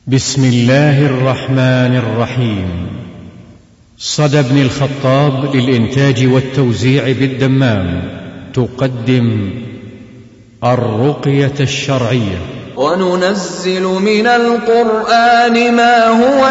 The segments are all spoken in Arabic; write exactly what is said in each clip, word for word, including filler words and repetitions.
بسم الله الرحمن الرحيم. صدى بن الخطاب للإنتاج والتوزيع بالدمام تقدم الرقية الشرعية. وننزل من القرآن ما هو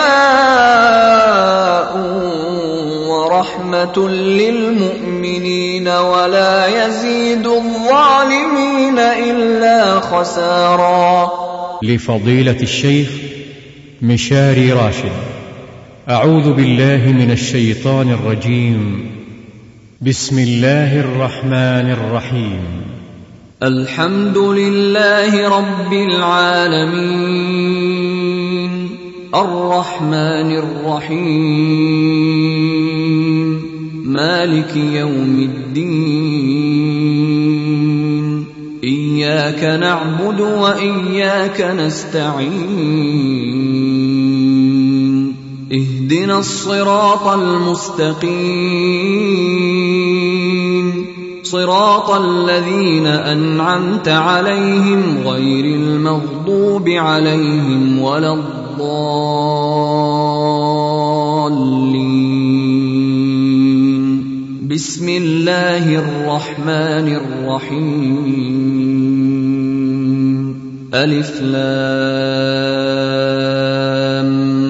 شفاء ورحمة للمؤمنين ولا يزيد الظالمين إلا خسارا. لفضيلة الشيخ مشاري راشد. أعوذ بالله من الشيطان الرجيم. بسم الله الرحمن الرحيم. الحمد لله رب العالمين الرحمن الرحيم مالك يوم الدين إياك نعبد وإياك نستعين اهدنا الصراط المستقيم صراط الذين أنعمت عليهم غير المغضوب عليهم ولا الضالين. بسم الله الرحمن الرحيم. ألف لام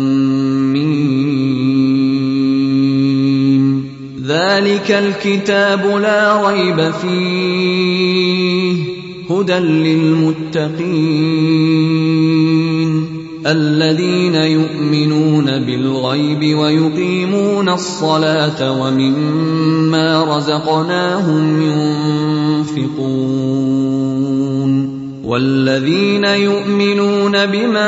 ميم. ذلك الكتاب لا ريب فيه هدى للمتقين الذين يؤمنون بالغيب ويقيمون الصلاة ومما رزقناهم ينفقون والذين يؤمنون بما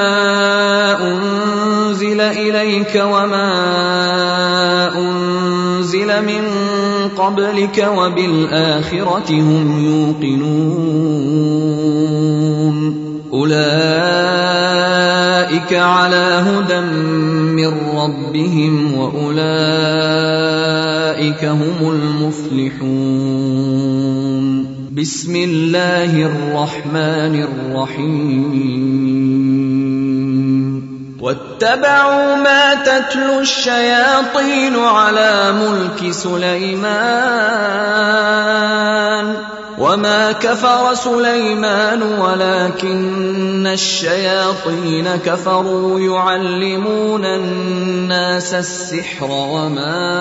أنزل إليك وما أنزل من قبلك وبالآخرة هم يوقنون أولئك على هدى من ربهم وأولئك هم المفلحون. بسم الله الرحمن الرحيم. واتبعوا ما تتلو الشياطين على ملك سليمان وما كفر سليمان ولكن الشياطين كفروا يعلمون الناس السحر وما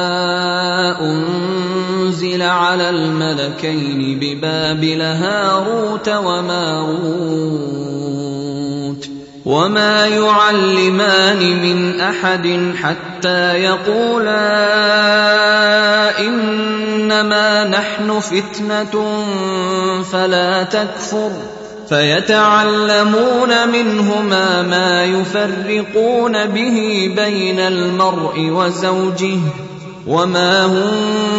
أنزل على الملكين ببابل هاروت وماروت وما يعلمان من أحد حتى يقولا إنما نحن فتنة فلا تكفر فيتعلمون منهما ما يفرقون به بين المرء وزوجه وما هم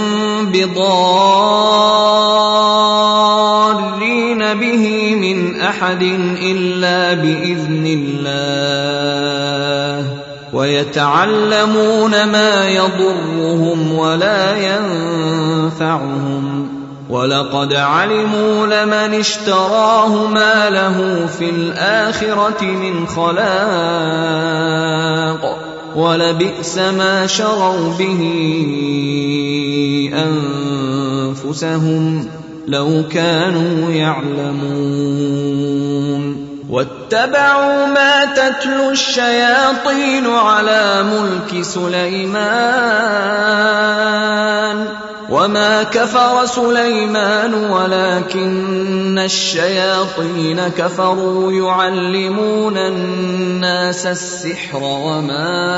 بضارين به من أحد إلا بإذن الله ويتعلمون ما يضرهم ولا ينفعهم ولقد علموا لمن اشتراه ما له في الآخرة من خلاق ولبئس ما شروا به أنفسهم لو كانوا يعلمون. واتبعوا ما تتلو الشياطين على ملك سليمان وما كفر سليمان ولكن الشياطين كفروا يعلمون الناس السحر وما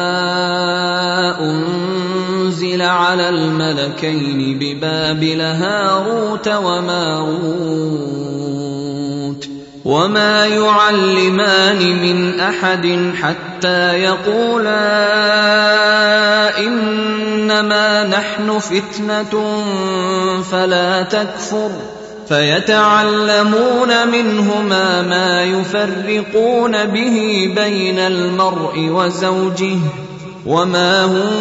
أنزل على الملكين ببابل هاروت وماروت وما يعلمان من أحد حتى يقولا إنما نحن فتنة فلا تكفر فيتعلمون منهما ما يفرقون به بين المرء وزوجه وما هم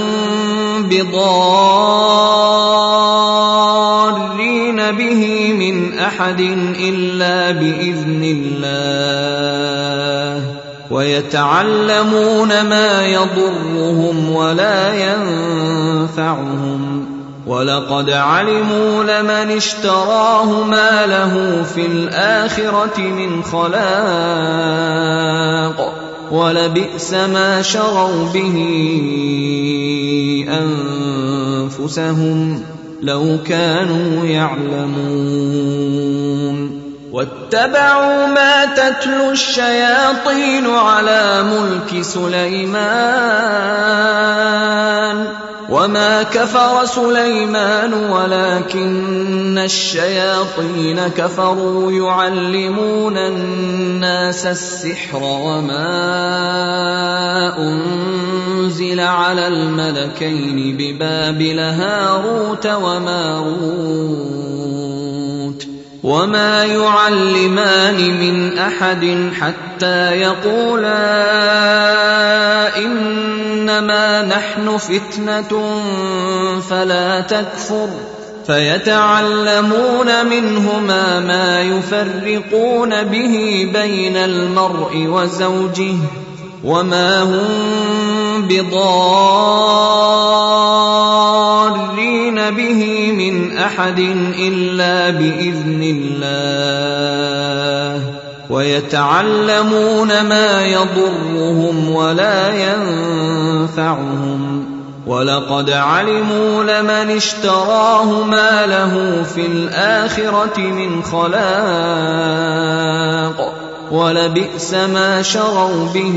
بضارين به من أحد إلا بإذن الله ويتعلمون ما يضرهم ولا ينفعهم ولقد علموا لمن اشتراه ما له في الآخرة من خلاق ولبئس ما شروا به أنفسهم لو كانوا يعلمون واتبعوا ما تتلو الشياطين على ملك سليمان وما كفر سليمان ولكن الشياطين كفروا يعلمون الناس السحر وما أنزل على الملكين ببابل هاروت وماروت وما يعلمان من أحد حتى يقولا إنما نحن فتنة فلا تكفر فيتعلمون منهما ما يفرقون به بين المرء وزوجه وما هم بضارين به من أحد إلا بإذن الله ويتعلمون ما يضرهم ولا ينفعهم ولقد علموا لمن اشتراه ما له في الآخرة من خلاق ولبئس ما شروا به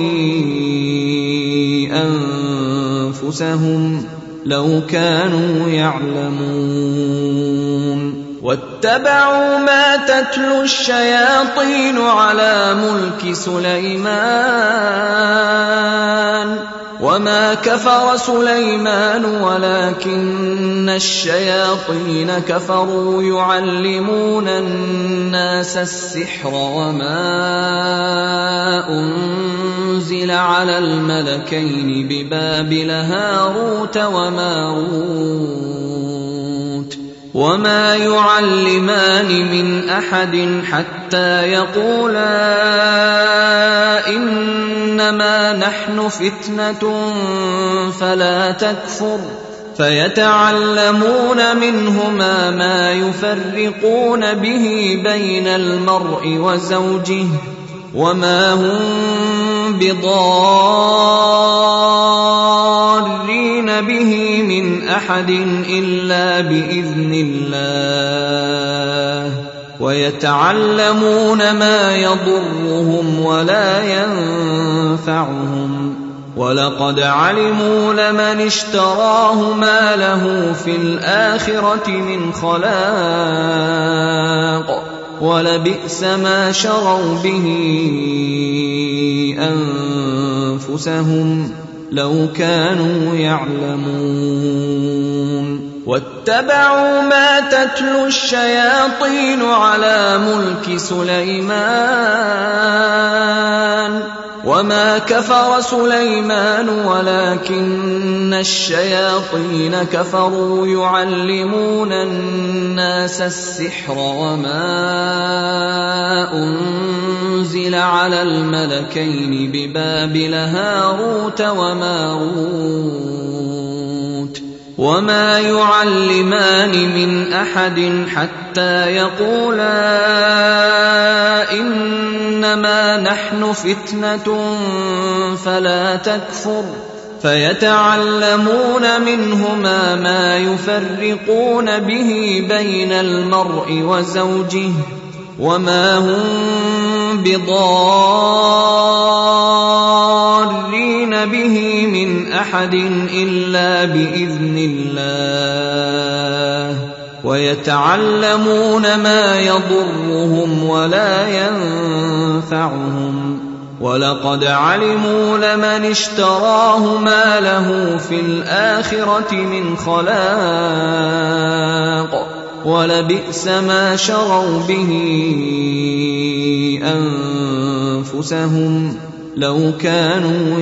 أنفسهم لو كانوا يعلمون واتبعوا ما تتلو الشياطين على ملك سليمان وما كفر سليمان ولكن الشياطين كفروا يعلمون الناس السحر وما أنزل على الملكين ببابل هاروت وماروت وما يعلمان من أحد حتى يقولا إنما نحن فتنة فلا تكفر فيتعلمون منهما ما يفرقون به بين المرء وزوجه وما هم بضارين به من أحد إلا بإذن الله ويتعلمون ما يضرهم ولا ينفعهم ولقد علموا لمن اشتراه ما له في الآخرة من خلاق ولبئس ما شروا به أنفسهم لو كانوا يعلمون واتبعوا ما تتلو الشياطين على ملك سليمان وما كفر سليمان ولكن الشياطين كفروا يعلمون الناس السحر وما أنزل على الملكين ببابل هاروت وماروت وما يعلمان من أحد حتى يقولا إنما نحن فتنة فلا تكفر فيتعلمون منهما ما يفرقون به بين المرء وزوجه وما هم بضارين به من أحد إلا بإذن الله ويتعلمون ما يضرهم ولا ينفعهم ولقد علموا لمن اشتراه ما له في الآخرة من خلاق ولبئس ما شروا به أنفسهم لو كانوا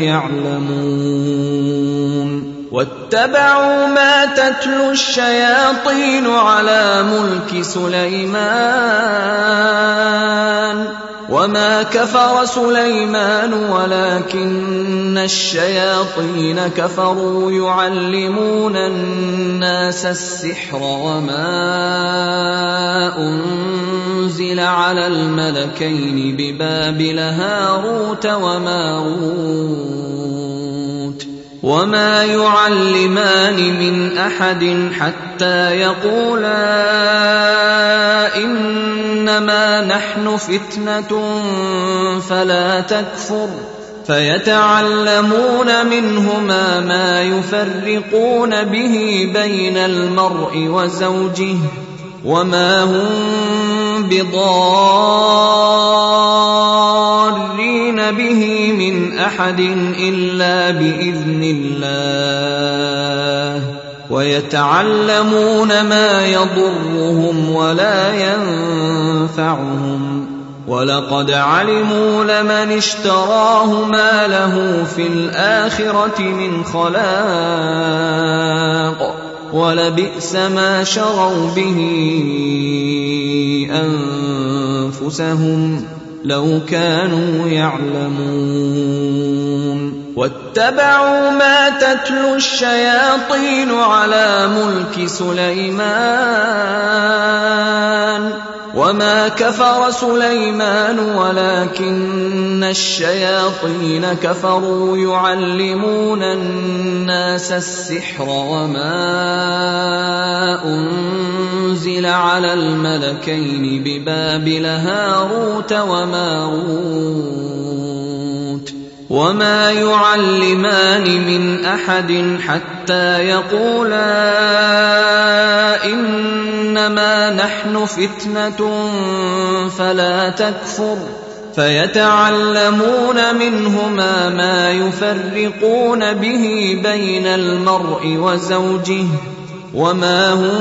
يعلمون واتبعوا ما تتلو الشياطين على ملك سليمان وما كفر سليمان ولكن الشياطين كفروا يعلمون الناس السحر وما أنزل على الملكين ببابل هاروت وماروت وما يعلمان من أحد حتى يقولا إنما نحن فتنة فلا تكفر فيتعلمون منهما ما يفرقون به بين المرء وزوجه وما هم بضارين به من أحد إلا بإذن الله ويتعلمون ما يضرهم ولا ينفعهم ولقد علموا لمن اشتراه ما له في الآخرة من خلاق ولبئس ما شروا به أنفسهم لو كانوا يعلمون واتبعوا ما تتلو الشياطين على ملك سليمان وما كفر سليمان ولكن الشياطين كفروا يعلمون الناس السحر وما أنزل على الملكين ببابل هاروت وماروت وما يعلمان من أحد حتى يقولا إنما نحن فتنة فلا تكفر فيتعلمون منهما ما يفرقون به بين المرء وزوجه وما هم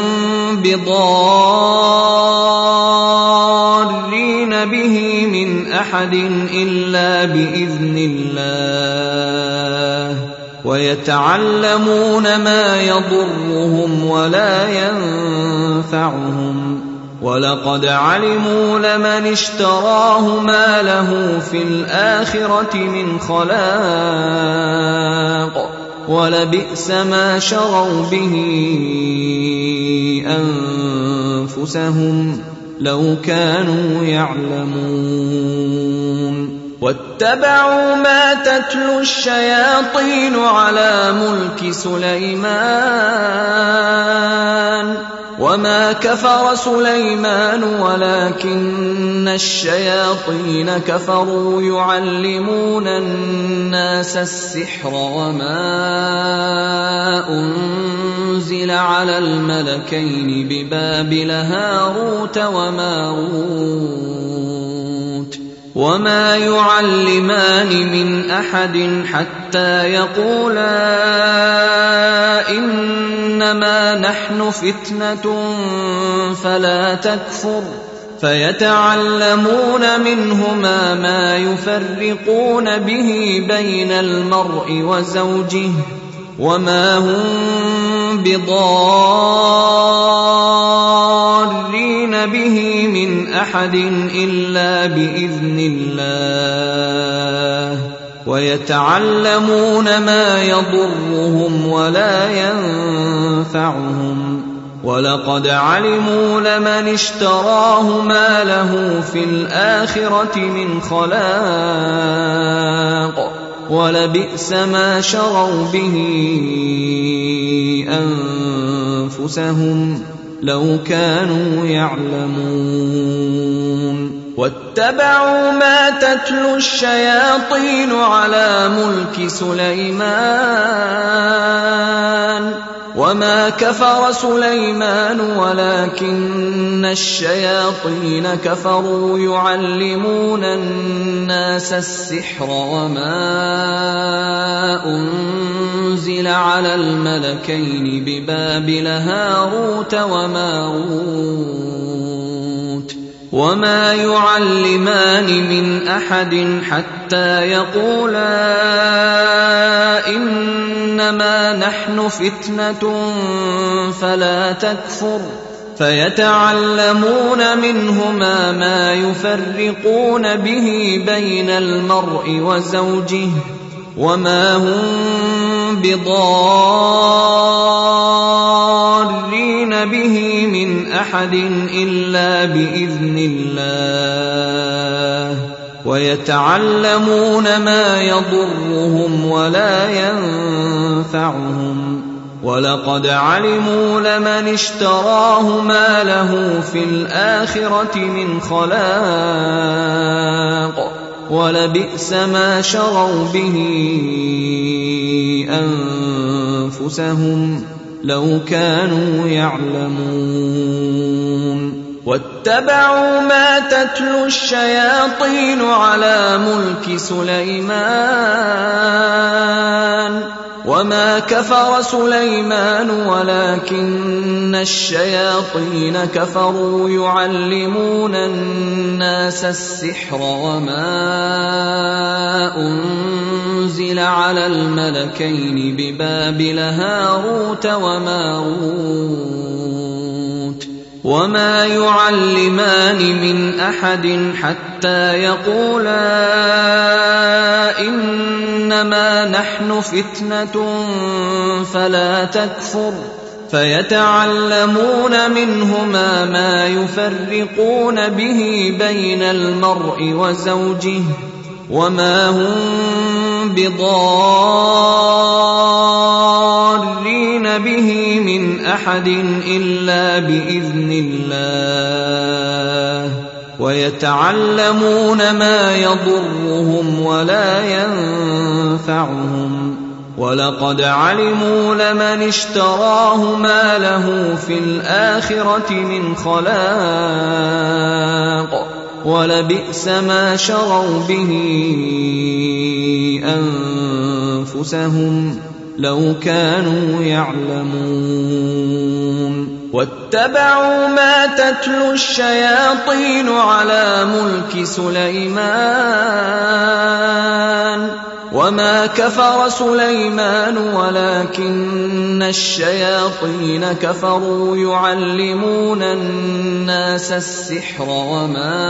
بضارين به من أحد إلا بإذن الله ويتعلمون ما يضرهم ولا ينفعهم ولقد علموا لمن اشتراه ما له في الآخرة من خلاق ولبئس ما شروا به أنفسهم لو كانوا يعلمون واتبعوا ما تتلو الشياطين على ملك سليمان وما كفر سليمان ولكن الشياطين كفروا يعلمون الناس السحر وما أنزل على الملكين ببابل هاروت وماروت وما يعلمان من أحد حتى يقولا إنما نحن فتنة فلا تكفر فيتعلمون منهما ما يفرقون به بين المرء وزوجه وما هم بضارين به من أحد إلا بإذن الله ويتعلمون ما يضرهم ولا ينفعهم ولقد علموا لمن اشتراه ما له في الآخرة من خلاق ولبئس ما شروا به أنفسهم لو كانوا يعلمون واتبعوا ما تتلو الشياطين على ملك سليمان وما كفر سليمان ولكن الشياطين كفروا يعلمون الناس السحر وما أنزل على الملكين ببابل هاروت وماروت وما يعلمان من أحد حتى يقولا إنما نحن فتنة فلا تكفر فيتعلمون منهما ما يفرقون به بين المرء وزوجه وما هم بضارين به من أحد إلا بإذن الله ويتعلمون ما يضرهم ولا ينفعهم ولقد علموا لمن اشتراه ما له في الآخرة من خلاق ولبئس ما شروا به أنفسهم لو كانوا يعلمون واتبعوا ما تتلو الشياطين على ملك سليمان وما كفر سليمان ولكن الشياطين كفروا يعلمون الناس السحر وما أنزل على الملكين ببابل هاروت وماروت وما يعلمان من أحد حتى يقولا إنما نحن فتنة فلا تكفر فيتعلمون منهما ما يفرقون به بين المرء وزوجه وما هم بضارين به من أحد إلا بإذن الله ويتعلمون ما يضرهم ولا ينفعهم ولقد علموا لمن اشتراه ما له في الآخرة من خلاق ولبئس ما شروا به أنفسهم لو كانوا يعلمون واتبعوا ما تتلو الشياطين على ملك سليمان وما كفر سليمان ولكن الشياطين كفروا يعلمون الناس السحر وما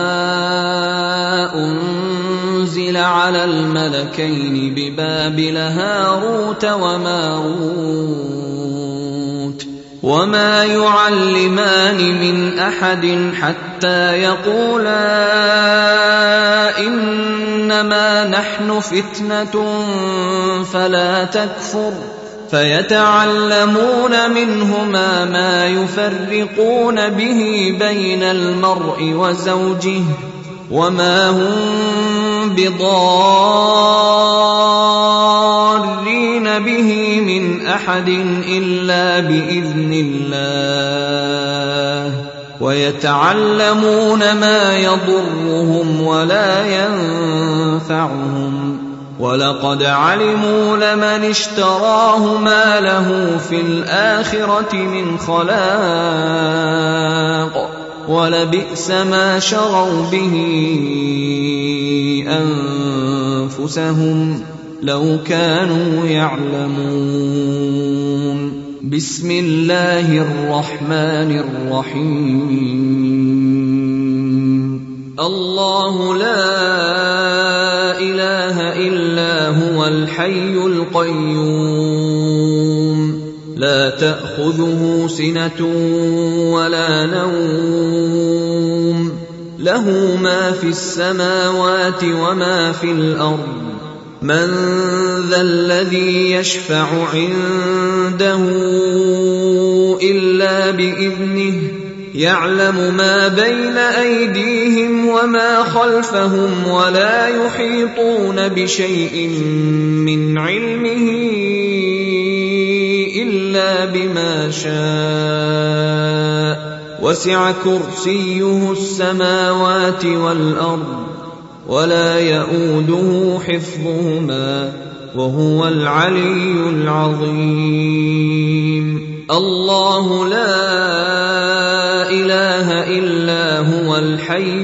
أنزل على الملكين ببابل هاروت وماروت وما يعلمان من أحد حتى يقولا إنما نحن فتنة فلا تكفر فيتعلمون منهما ما يفرقون به بين المرء وزوجه وما هم بضارين به من أحد إلا بإذن الله ويتعلمون ما يضرهم ولا ينفعهم ولقد علموا لمن اشتراه ما له في الآخرة من خلاق ولبئس ما شروا به أنفسهم لو كانوا يعلمون بسم الله الرحمن الرحيم الله لا إله إلا هو الحي القيوم لا تأخذه سنة ولا نوم له ما في السماوات وما في الأرض من ذا الذي يشفع عنده إلا بإذنه يعلم ما بين أيديهم وما خلفهم ولا يحيطون بشيء من علمه إلا بما شاء وسع كرسيه السماوات والأرض ولا يؤوده حفظهما وهو العلي العظيم الله لا إله إلا هو الحي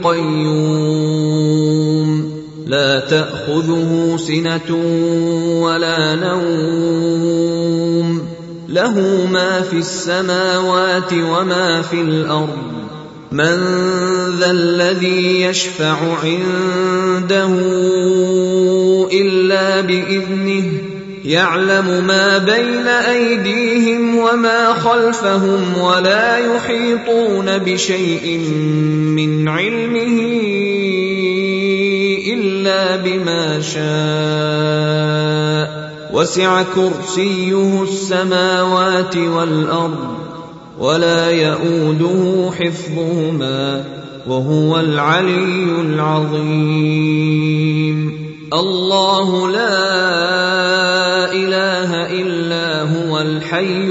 القيوم لا تأخذه سنة ولا نوم له ما في السماوات وما في الأرض من ذا الذي يشفع عنده إلا بإذنه يعلم ما بين أيديهم وما خلفهم ولا يحيطون بشيء من علمه إلا بما شاء وسع كرسيه السماوات والأرض ولا يؤوده حفظهما وهو العلي العظيم الله لا إله إلا هو الحي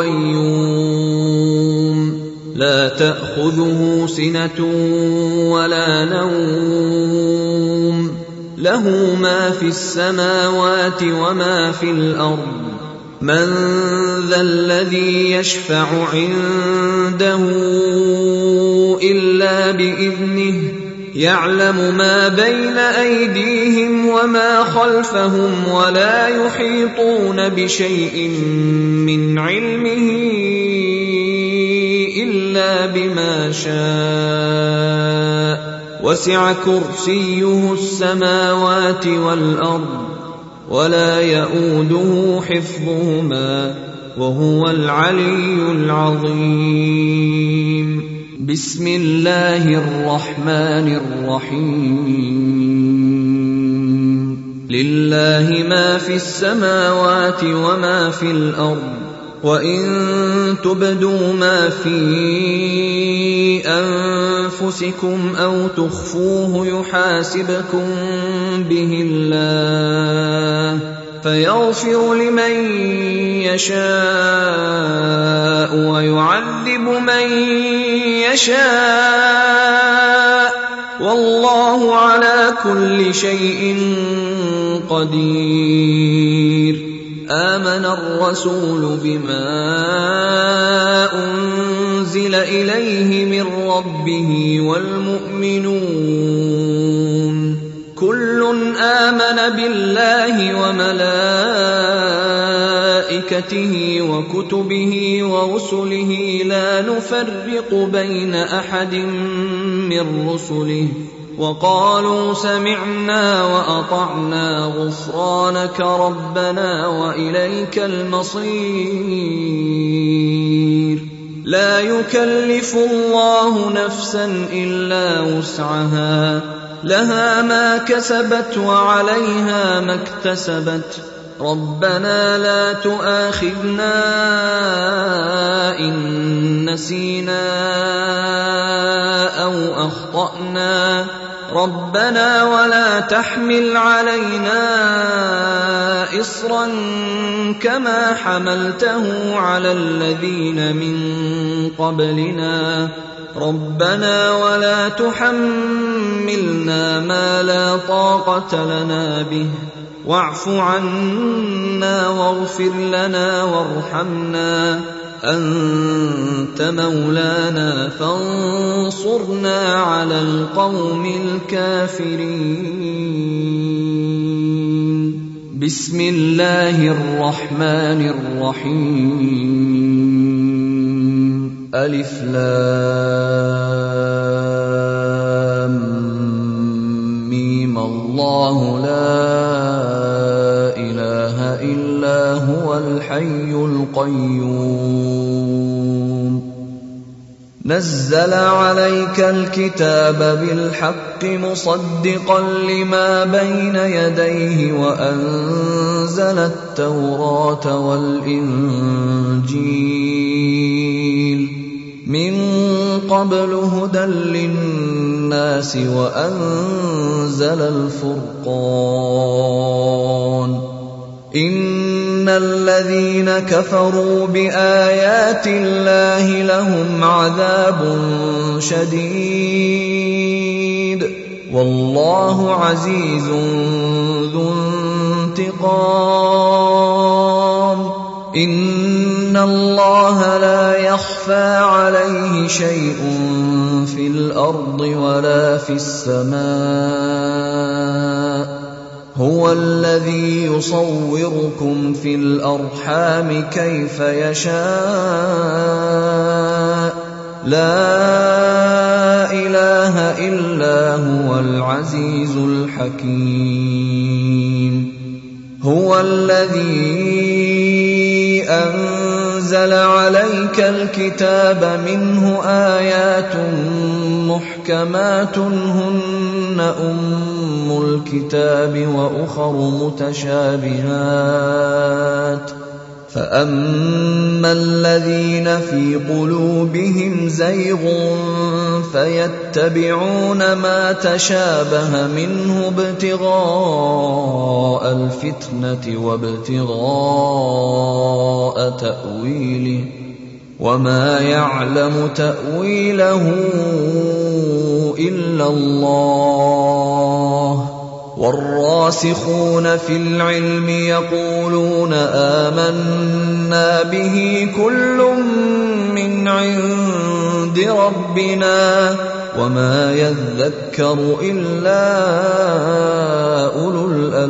القيوم لا تأخذه سنة ولا نوم له ما في السماوات وما في الأرض من ذا الذي يشفع عنده إلا بإذنه يعلم ما بين أيديهم وما خلفهم ولا يحيطون بشيء من علمه إلا بما شاء وسع كرسيه السماوات والأرض ولا يؤوده حفظهما وهو العلي العظيم بسم الله الرحمن الرحيم لله ما في السماوات وما في الأرض وإن تبدوا ما في أنفسكم أو تخفوه يحاسبكم به الله فيغفر لمن يشاء ويعذب من يشاء والله على كل شيء قدير آمن الرسول بما أنزل إليه من ربه والمؤمنون كل آمن بالله وملائكته وكتبه ورسله لا نفرق بين أحد من رسله وقالوا سمعنا وأطعنا غفرانك ربنا وإليك المصير لا يكلف الله نفسا إلا وسعها لها ما كسبت وعليها ما اكتسبت ربنا لا تؤاخذنا إن نسينا أو أخطأنا ربنا ولا تحمل علينا إصرا كما حملته على الذين من قبلنا ربنا ولا تحملنا ما لا طاقة لنا به واعف عنا واغفر لنا وارحمنا أنت مولانا فانصرنا على القوم الكافرين بسم الله الرحمن الرحيم ألف لام ميم الله لا إله إلا هو الحي القيوم نزل عليك الكتاب بالحق مصدقا لما بين يديه وأنزل التوراة والإنجيل من قبل هدى للناس وأنزل الفرقان إن الذين كفروا بآيات الله لهم عذاب شديد والله عزيز ذو انتقام إن الله لا يخفى عليه شيء في الأرض ولا في السماء هو الذي يصوركم في الأرحام كيف يشاء لا إله إلا هو العزيز الحكيم هو الذي أنزل عليك الكتاب منه آيات محكمات هن أم الكتاب وأخر متشابهات فأما الذين في قلوبهم زيغ فيتبعون ما تشابه منه ابتغاء الفتنة وابتغاء تأويله وما يعلم تأويله إلا الله والراسخون في العلم يقولون آمنا به كل من عند ربنا وما يذكر إلا أولو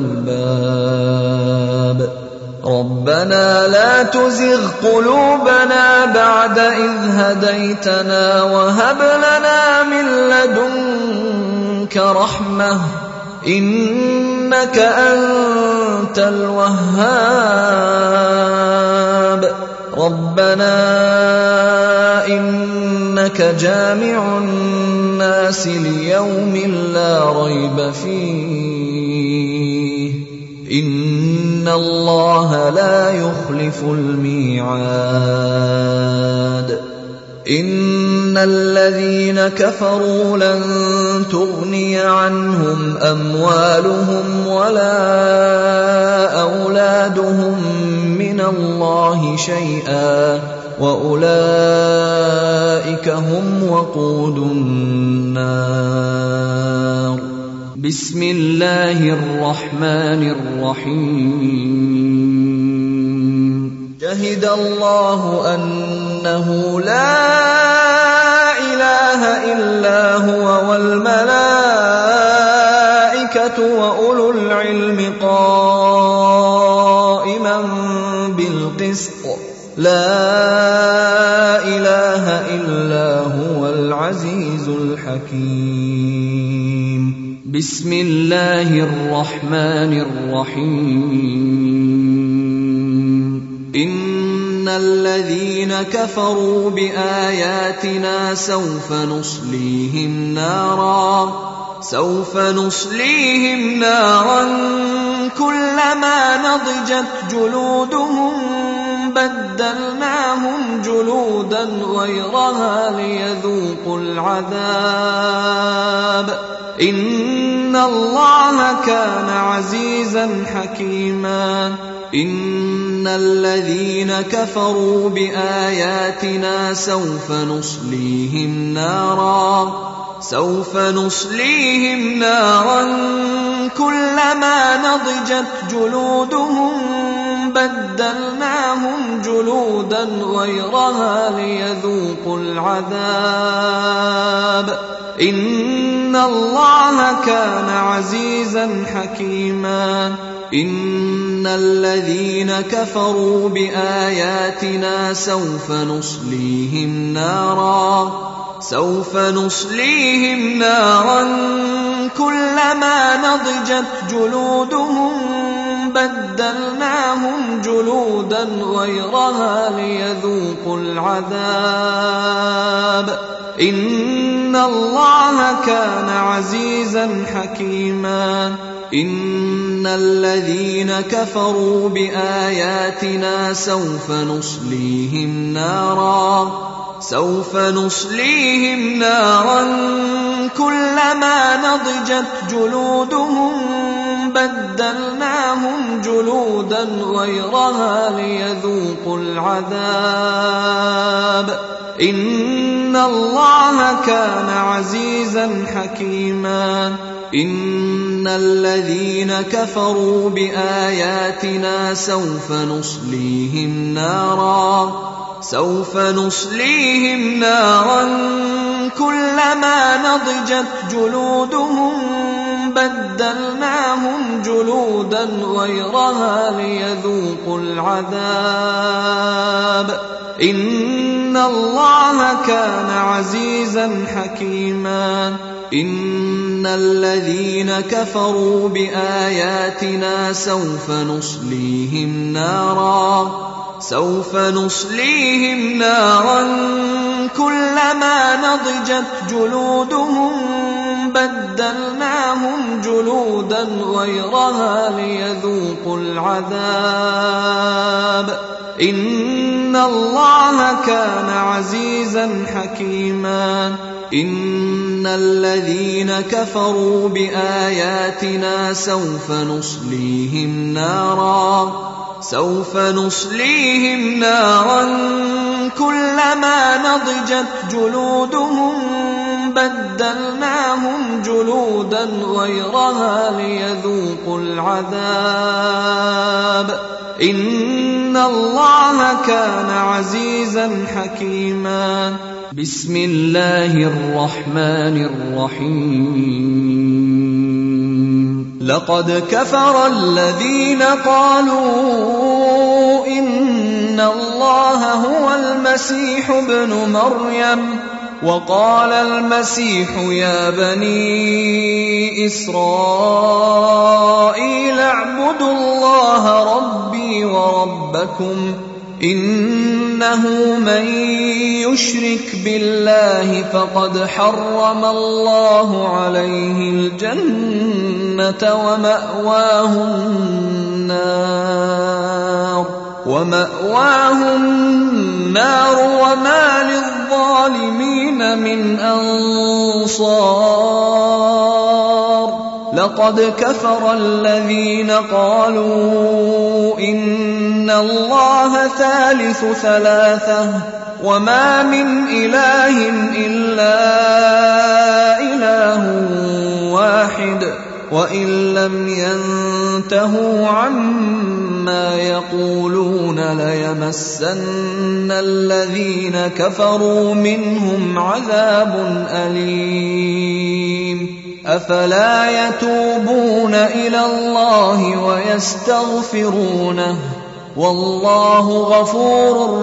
الألباب ربنا لا تزغ قلوبنا بعد إذ هديتنا وهب لنا من لدنك رحمة إنك أنت الوهاب ربنا إنك جامع الناس ليوم لا ريب فيه إن الله لا يخلف الميعاد إن الذين كفروا لن تغني عنهم أموالهم ولا أولادهم من الله شيئا وأولئك هم وقود النار بسم الله الرحمن الرحيم شهد الله أنه لا إله إلا هو والملائكة وأولو العلم قائما بالقسط لا إله إلا هو العزيز الحكيم بسم الله الرحمن الرحيم إن الذين كفروا بآياتنا سوف نصليهم نارا سوف نصليهم نارا كلما نضجت جلودهم بدلناهم جلودا غيرها ليذوقوا العذاب إن الله كان عزيزا حكيما إن الذين كفروا بآياتنا سوف نصليهم نارا سوف نصليهم نارا كلما نضجت جلودهم بدلناهم جلودا غيرها ليذوقوا العذاب إن الله كان عزيزا حكيما إن الذين كفروا بآياتنا سوف نصليهم نارا سوف نصليهم نارا كلما نضجت جلودهم بدلناهم جلودا غيرها ليذوقوا العذاب إن الله كان عزيزا حكيما إن الذين كفروا بآياتنا سوف نصليهم نارا سوف نصليهم نارا كلما نضجت جلودهم بدلناهم جلودا غيرها ليذوقوا العذاب إن الله كان عزيزا حكيما إن الذين كفروا بآياتنا سوف نصليهم نارا سوف نصليهم نارا كلما نضجت جلودهم بدلناهم جلودا غيرها ليذوقوا العذاب إن الله كان عزيزا حكيما إن الذين كفروا بآياتنا سوف نصليهم نارا سوف نصليهم نارا كلما نضجت جلودهم بدلناهم جلودا غيرها ليذوقوا العذاب إن الله كان عزيزا حكيما إن الذين كفروا بآياتنا سوف نصليهم نارا سوف نصليهم نارا كلما نضجت جلودهم بدلناهم جلودا غيرها ليذوقوا العذاب إن الله كان عزيزا حكيما بسم الله الرحمن الرحيم لقد كفر الذين قالوا إن الله هو المسيح ابن مريم وقال المسيح يا بني إسرائيل اعبدوا الله ربي وربكم إنه من يشرك بالله فقد حرم الله عليه الجنة ومأواه النار ومأواه النار وما للظالمين من أنصار لقد كفر الذين قالوا إن الله ثالث ثلاثة وما من إله إلا إله واحد وإن لم ينتهوا عما يقولون ليمسن الذين كفروا منهم عذاب أليم أفلا يتوبون إلى الله ويستغفرونه والله غفور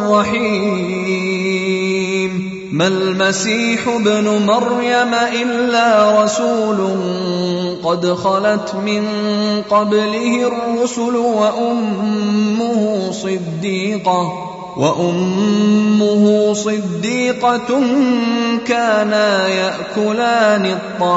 رحيم ما المسيح ابن مريم إلا رسول قد خلت من قبله الرسل وأمه صديقة وأمه صديقة كانا يأكلان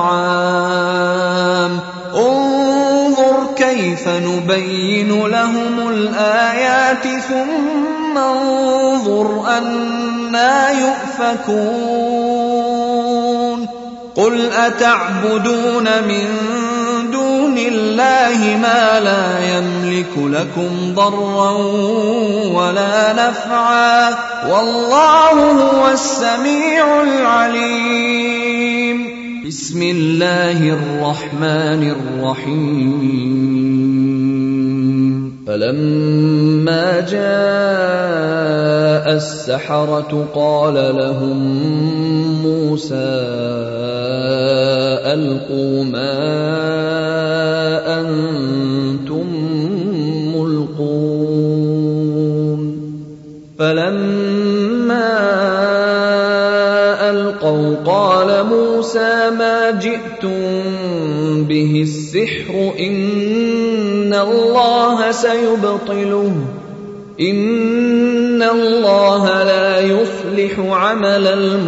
الطعام انظر كيف نبين لهم الآيات ثم انظر أنى يؤفكون قل أتعبدون من دون الله ما لا يملك لكم ضرا ولا نفعا والله هو السميع العليم بسم الله الرحمن الرحيم فلما جاء السحرة قال لهم موسى ألقوا ما أنتم ملقون فلما ألقوا قال موسى ما جئتم به السحر إن الله سيبطله إن الله لا يصلح عمل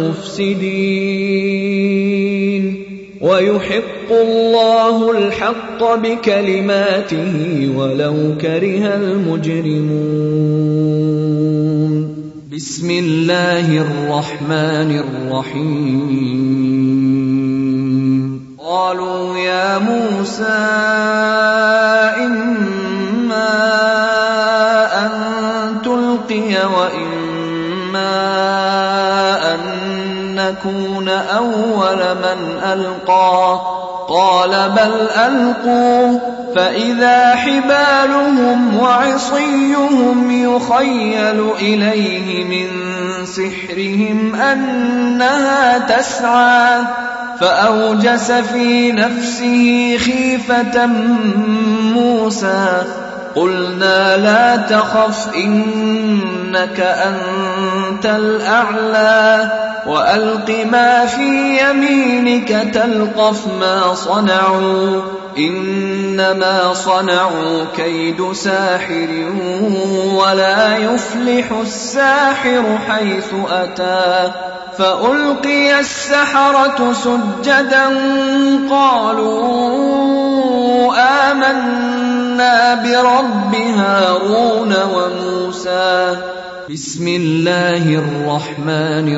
المفسدين ويحق الله الحق بكلماته ولو كره المجرمون بسم الله الرحمن الرحيم قالوا يا موسى إما أن تلقي وإما أن نكون أول من ألقى قال بل ألقوا فإذا حبالهم وعصيهم يخيل إليه من سحرهم أنها تسعى فأوجس في نفسه خيفة موسى. قلنا لا تخف إنك أنت الأعلى وألق ما في يمينك تلقف ما صنعوا إنما صنعوا كيد ساحر ولا يفلح الساحر حيث أتى. فألقي السحرة سجدا قالوا آمنا برب هارون وموسى. بسم الله الرحمن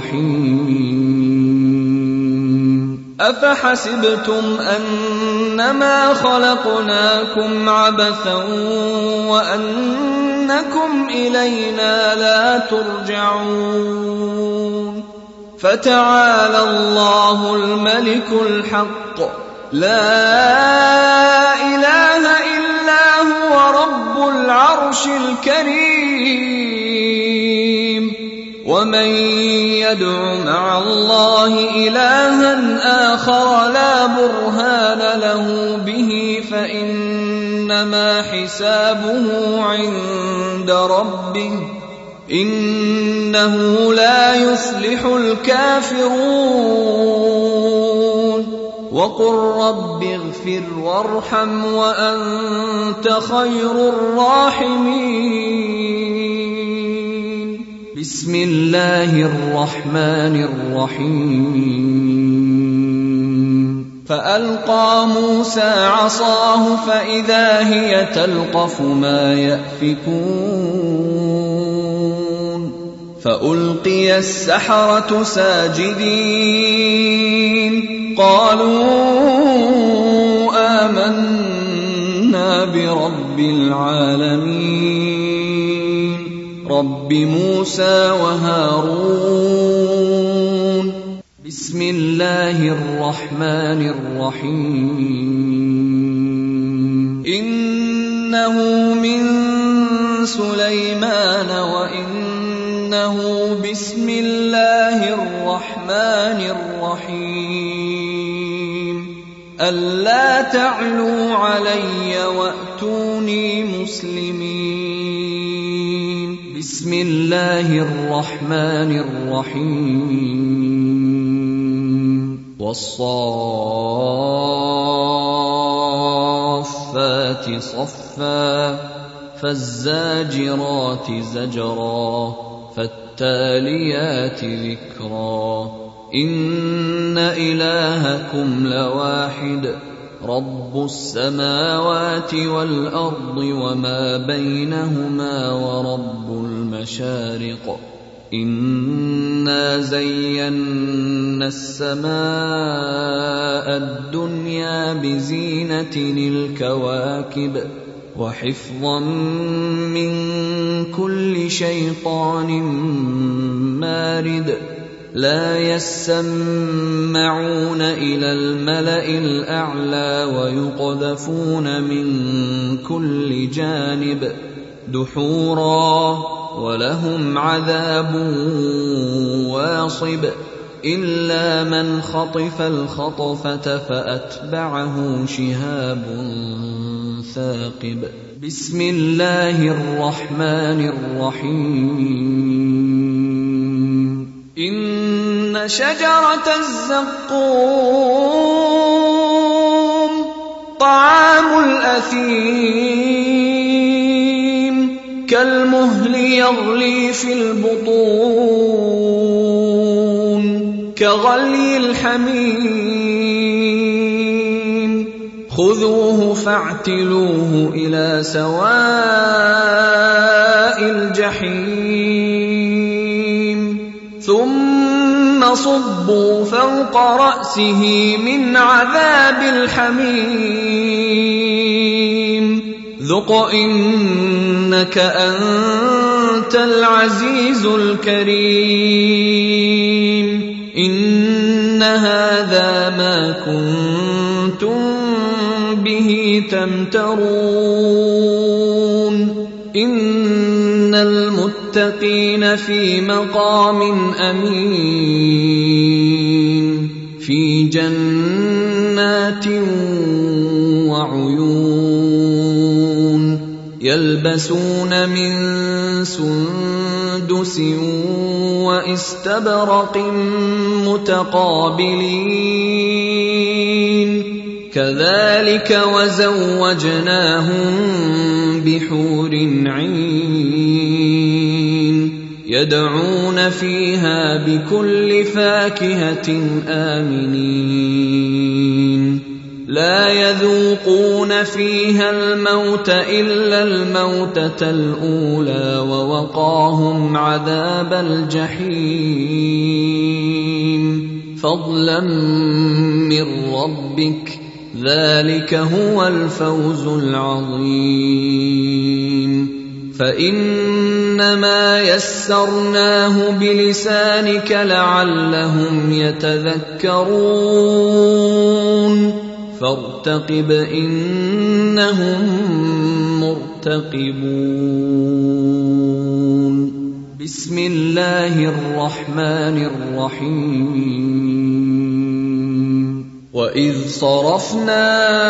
الرحيم. أفحسبتم أنما خلقناكم عبثا وأنكم إلينا لا ترجعون. فتعالى الله الملك الحق لا إله إلا هو رب العرش الكريم. ومن يدع مع الله إلها آخر لا برهان له به فإنما حسابه عند ربه إنه لا يفلح الكافرون. وقل رب اغفر وارحم وأنت خير الراحمين. بسم الله الرحمن الرحيم. فألقى موسى عصاه فإذا هي تلقف ما يأفكون. فألقي السحرة ساجدين قالوا آمنا برب العالمين رب موسى وهارون. بسم الله الرحمن الرحيم. إنه من سليمان وإنه بسم الله الرحمن الرحيم. ألا تعلوا علي وأتوني مسلمين. بسم الله الرحمن الرحيم. والصافات صفا فالزاجرات زجرا فالتاليات ذكرا. إن إلهكم لواحد رب السماوات والأرض وما بينهما ورب المشارق. إنا زينا السماء الدنيا بزينة الكواكب وحفظا من كل شيطان مارد. لا يسمعون إلى الملأ الأعلى ويقذفون من كل جانب دحورا ولهم عذاب واصب. إلا من خطف الخطفة فأتبعه شهاب ثاقب. بسم الله الرحمن الرحيم. إن شجرة الزقوم طعام الأثيم كالمهل يغلي في البطون كغلي الحميم. خذوه فاعتلوه إلى سواء الجحيم ثم صبوا فوق رأسه من عذاب الحميم. ذق إنك أنت العزيز الكريم. إن هذا ما كنتم به تمترون. إن المتقين في مقام أمين في جنات وعيون يلبسون من سندس واستبرق متقابلين كذلك وزوجناهم بحور عين يدعون فيها بكل فاكهة آمنين لا يذوقون فيها الموت إلا الموتة الأولى ووقاهم عذاب الجحيم فضلا من ربك ذلك هو الفوز العظيم فإنما يسرناه بلسانك لعلهم يتذكرون فارتقب إنهم مرتقبون بسم الله الرحمن الرحيم وإذ صرفنا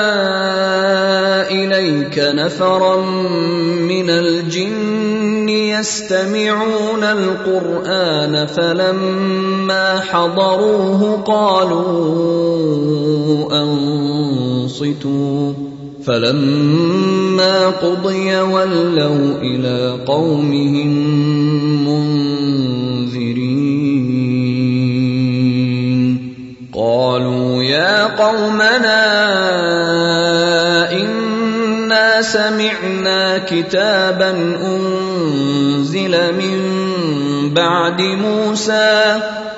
إليك نفرا من الجن يستمعون القرآن فلما حضروه قالوا أنصتوا فلما قضي ولوا إلى قومهم منذرين قالوا يا قومنا إنا سمعنا كتابا أنزل من بعد موسى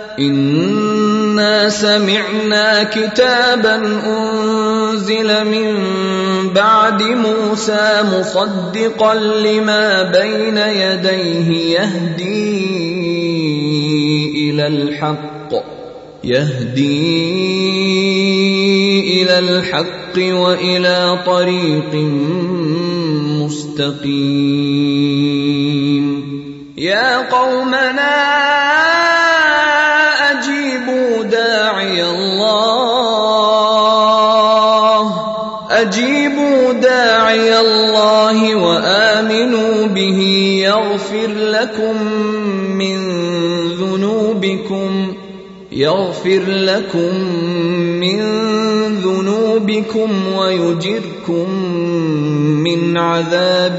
إنا سمعنا كتابا أنزل من بعد موسى مصدقا لما بين يديه يهدي إلى الحق يهدي إلى الحق وإلى طريق مستقيم يا قومنا أجيبوا داعي الله أجيبوا داعي الله وآمنوا به يغفر لكم من ذنوبكم يغفر لكم من ذنوبكم ويجركم من عذاب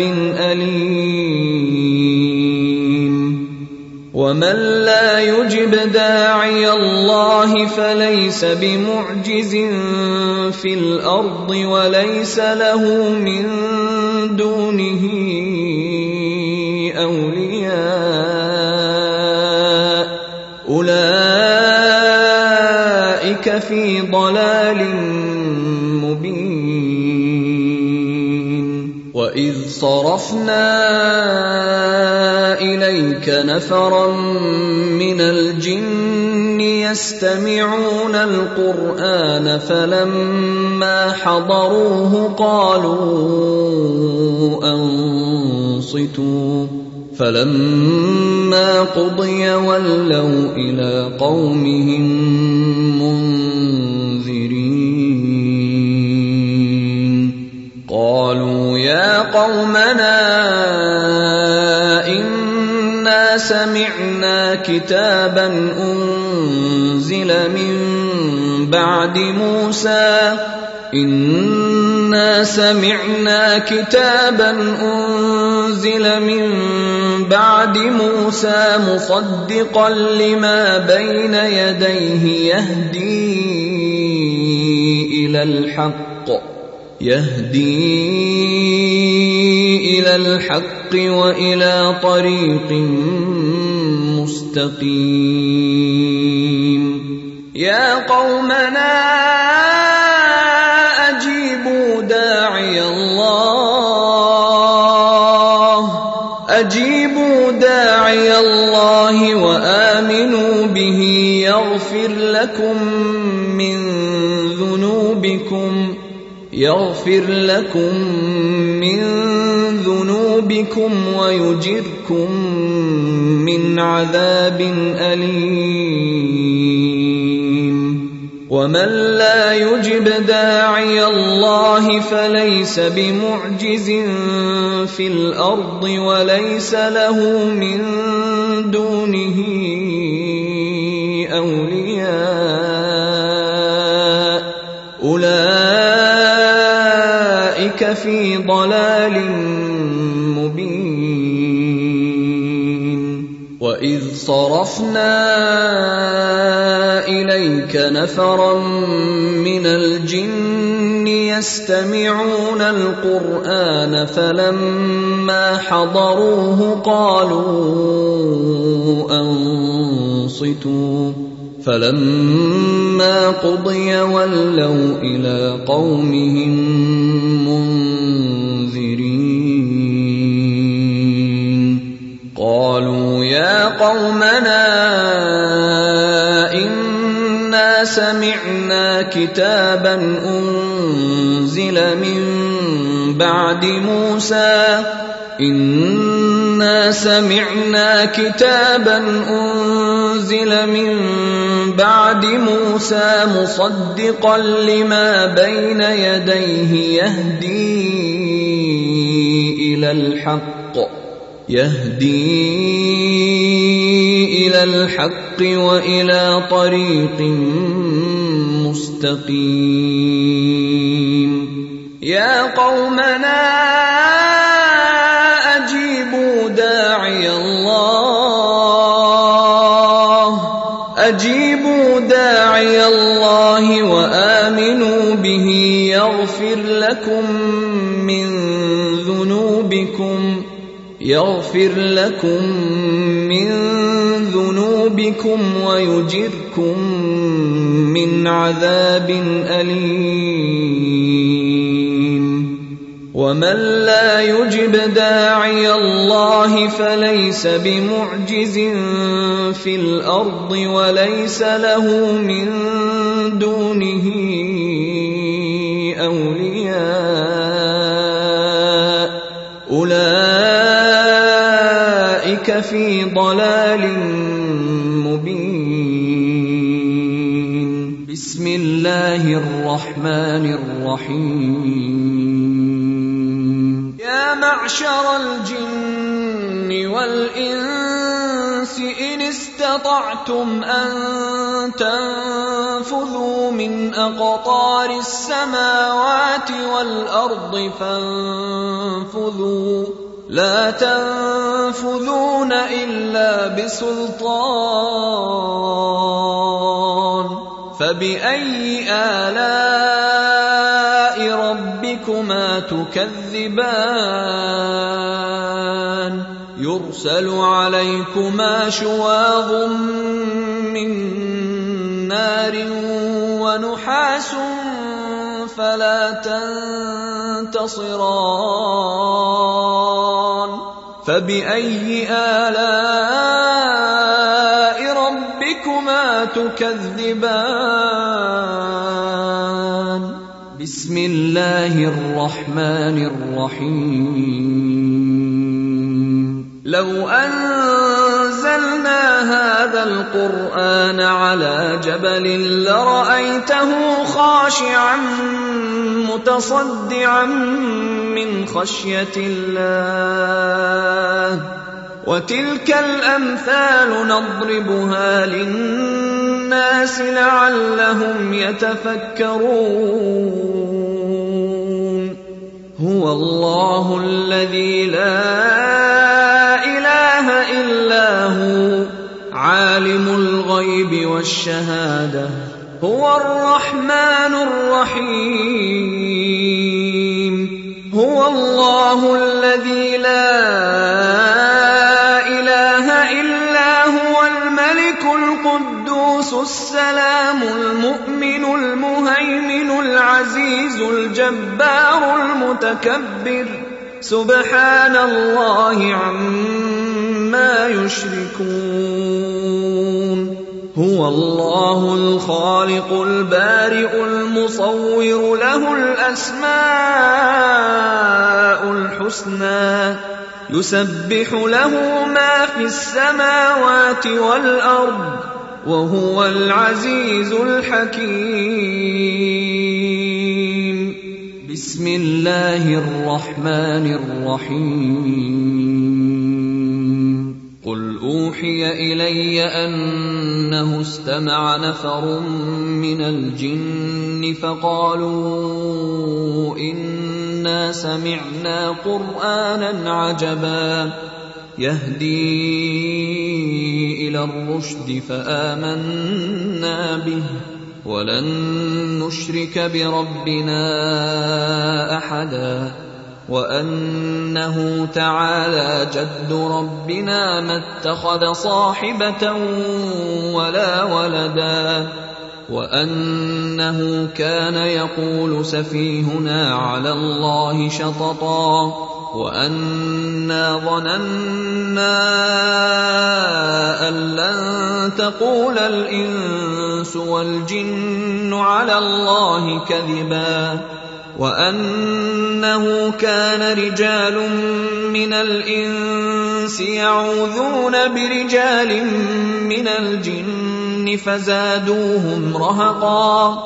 أليم ومن لا يجب داعي الله فليس بمعجز في الأرض وليس له من دونه أولياء أولئك في ضلال مبين وإذ صرفنا إليك نفرا من الجن يستمعون القرآن فلما حضروه قالوا أنصتوا فلما قضي ولوا إلى قومهم منذرين قالوا يا قومنا إنا سمعنا كتابا أنزل من بعد موسى إنا سمعنا كتابا أنزل من بعد موسى مصدقا لما بين يديه يهدي إلى الحق يهدي إلى الحق وإلى طريق مستقيم يا قومنا أجيبوا داعي الله أجيبوا داعي الله وآمنوا به يغفر لكم من ذنوبكم يغفر لكم من ذنوبكم ويجركم من عذاب أليم ومن لا يجب داعي الله فليس بمعجز في الأرض وليس له من دونه أولياء أولئك في ضلال مبين. وإذ صرفنا إليك نفرا من الجن يستمعون القرآن فلما حضروه قالوا أنصتوا فلما قضي ولوا إلى قومهم منذرين. قالوا يا قومنا إنا سمعنا كتابا أنزل من بعد موسى إنا سمعنا كتابا أنزل من بعد موسى مصدقا لما بين يديه يهدي إلى الحق يهدي إلى الحق وإلى طريق مستقيم. يا قومنا أجيبوا داعي الله أجيبوا داعي الله وآمنوا به يغفر لكم من ذنوبكم يغفر لكم من ذنوبكم ويجركم من عذاب أليم. ومن لا يجب داعي الله فليس بمعجز في الأرض وليس له من دونه أولياء أولئك في ضلال مبين. بسم الله الرحمن الرحيم. يا معشر الجن والإنس إن استطعتم أن تنفذوا من أقطار السماوات والأرض فانفذوا لا تنفذون إلا بسلطان. فبأي آلاء ربكما تكذبان يرسل عليكما شواظ من نار ونحاس فلا تنتصران. فبأي آلاء ربكما تكذبان. بسم الله الرحمن الرحيم. لو أنزلنا هذا القرآن على جبل لرأيته خاشعا متصدعا من خشية الله. وتلك الأمثال نضربها للناس لعلهم يتفكرون. هو الله الذي لا إله إلا هو عالم الغيب والشهادة هو الرحمن الرحيم. هو الله الذي لا إله إلا هو الملك القدوس السلام المؤمن المهيمن العزيز الجبار المتكبر سبحان الله عما يشركون. هو الله الخالق البارئ المصور له الأسماء الحسنى يسبح له ما في السماوات والأرض وهو العزيز الحكيم. بسم الله الرحمن الرحيم. قل أوحي إلي أنه استمع نفر من الجن فقالوا إنا سمعنا قرآنا عجبا يهدي إلى الرشد فآمنا به ولن نشرك بربنا أحدا وأنه تعالى جد ربنا ما اتخذ صاحبة ولا ولدا وأنه كان يقول سفيهنا على الله شططا وأنا ظننا أن لن تقول الإنس والجن على الله كذبا وأنه كان رجال من الإنس يعوذون برجال من الجن فزادوهم رهقا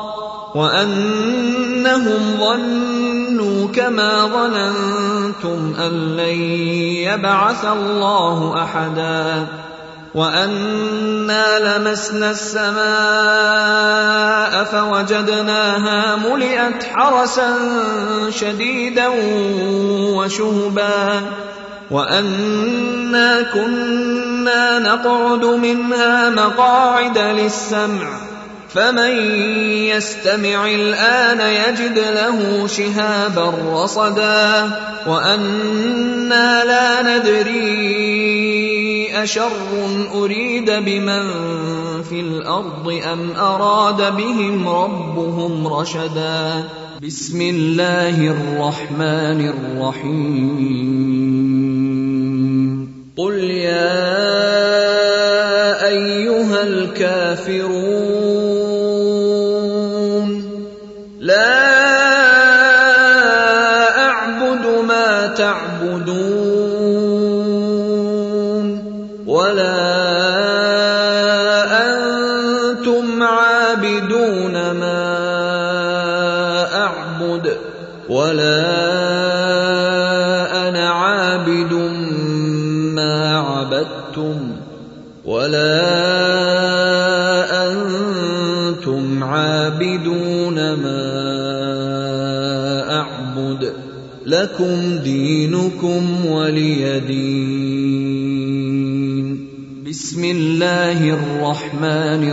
وأنهم ظنوا كما ظننتم أن لن يبعث الله أحدا وأنا لمسنا السماء فوجدناها ملئت حرسا شديدا وشهبا وأنا كنا نقعد منها مقاعد للسمع فمن يستمع الآن يجد له شهابا رصدا وأنا لا ندري أشر أريد بمن في الأرض أم أراد بهم ربهم رشدا. بسم الله الرحمن الرحيم. قل يا أيها الكافرون لا أعبد ما تعبدون ولا أنتم عابدون ما أعبد ولا أنا عابد ما عبدتم ولا أنتم عابدون ما أعبد لكم دينكم ولي دين. بسم الله الرحمن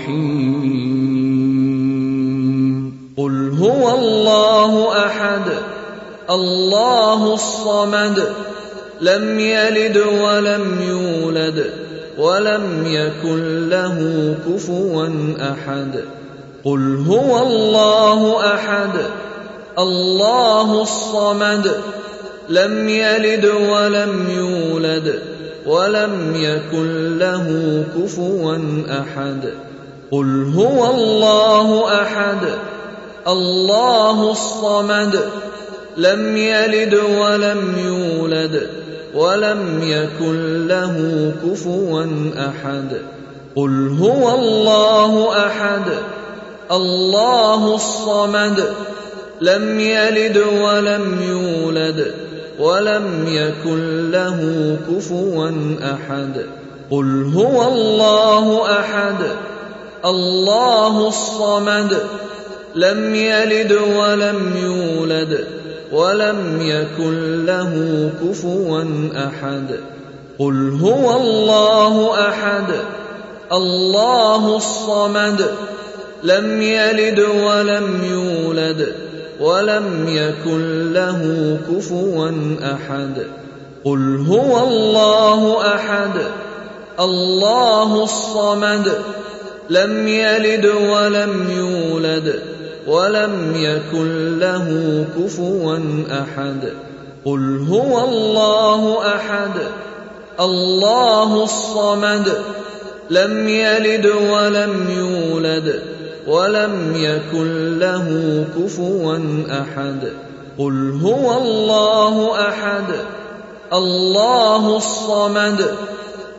الرحيم. قل هو الله أحد الله الصمد لم يلد ولم يولد ولم يكن له كفوا أحد. قل هو الله أحد الله الصمد لم يلد ولم يولد ولم يكن له كفوا أحد. قل هو الله أحد الله الصمد لم يلد ولم يولد ولم يكن له كفوا أحد. قل هو الله أحد الله الصمد لم يلد ولم يولد ولم يكن له كفوا أحد. قل هو الله أحد الله الصمد لم يلد ولم يولد ولم يكن له كفوا أحد. قل هو الله أحد الله الصمد لم يلد ولم يولد ولم يكن له كفوا أحد. قل هو الله أحد الله الصمد لم يلد ولم يولد ولم يكن له كفوا أحد. قل هو الله أحد الله الصمد لم يلد ولم يولد ولم يكن له كفوا أحد. قل هو الله أحد الله الصمد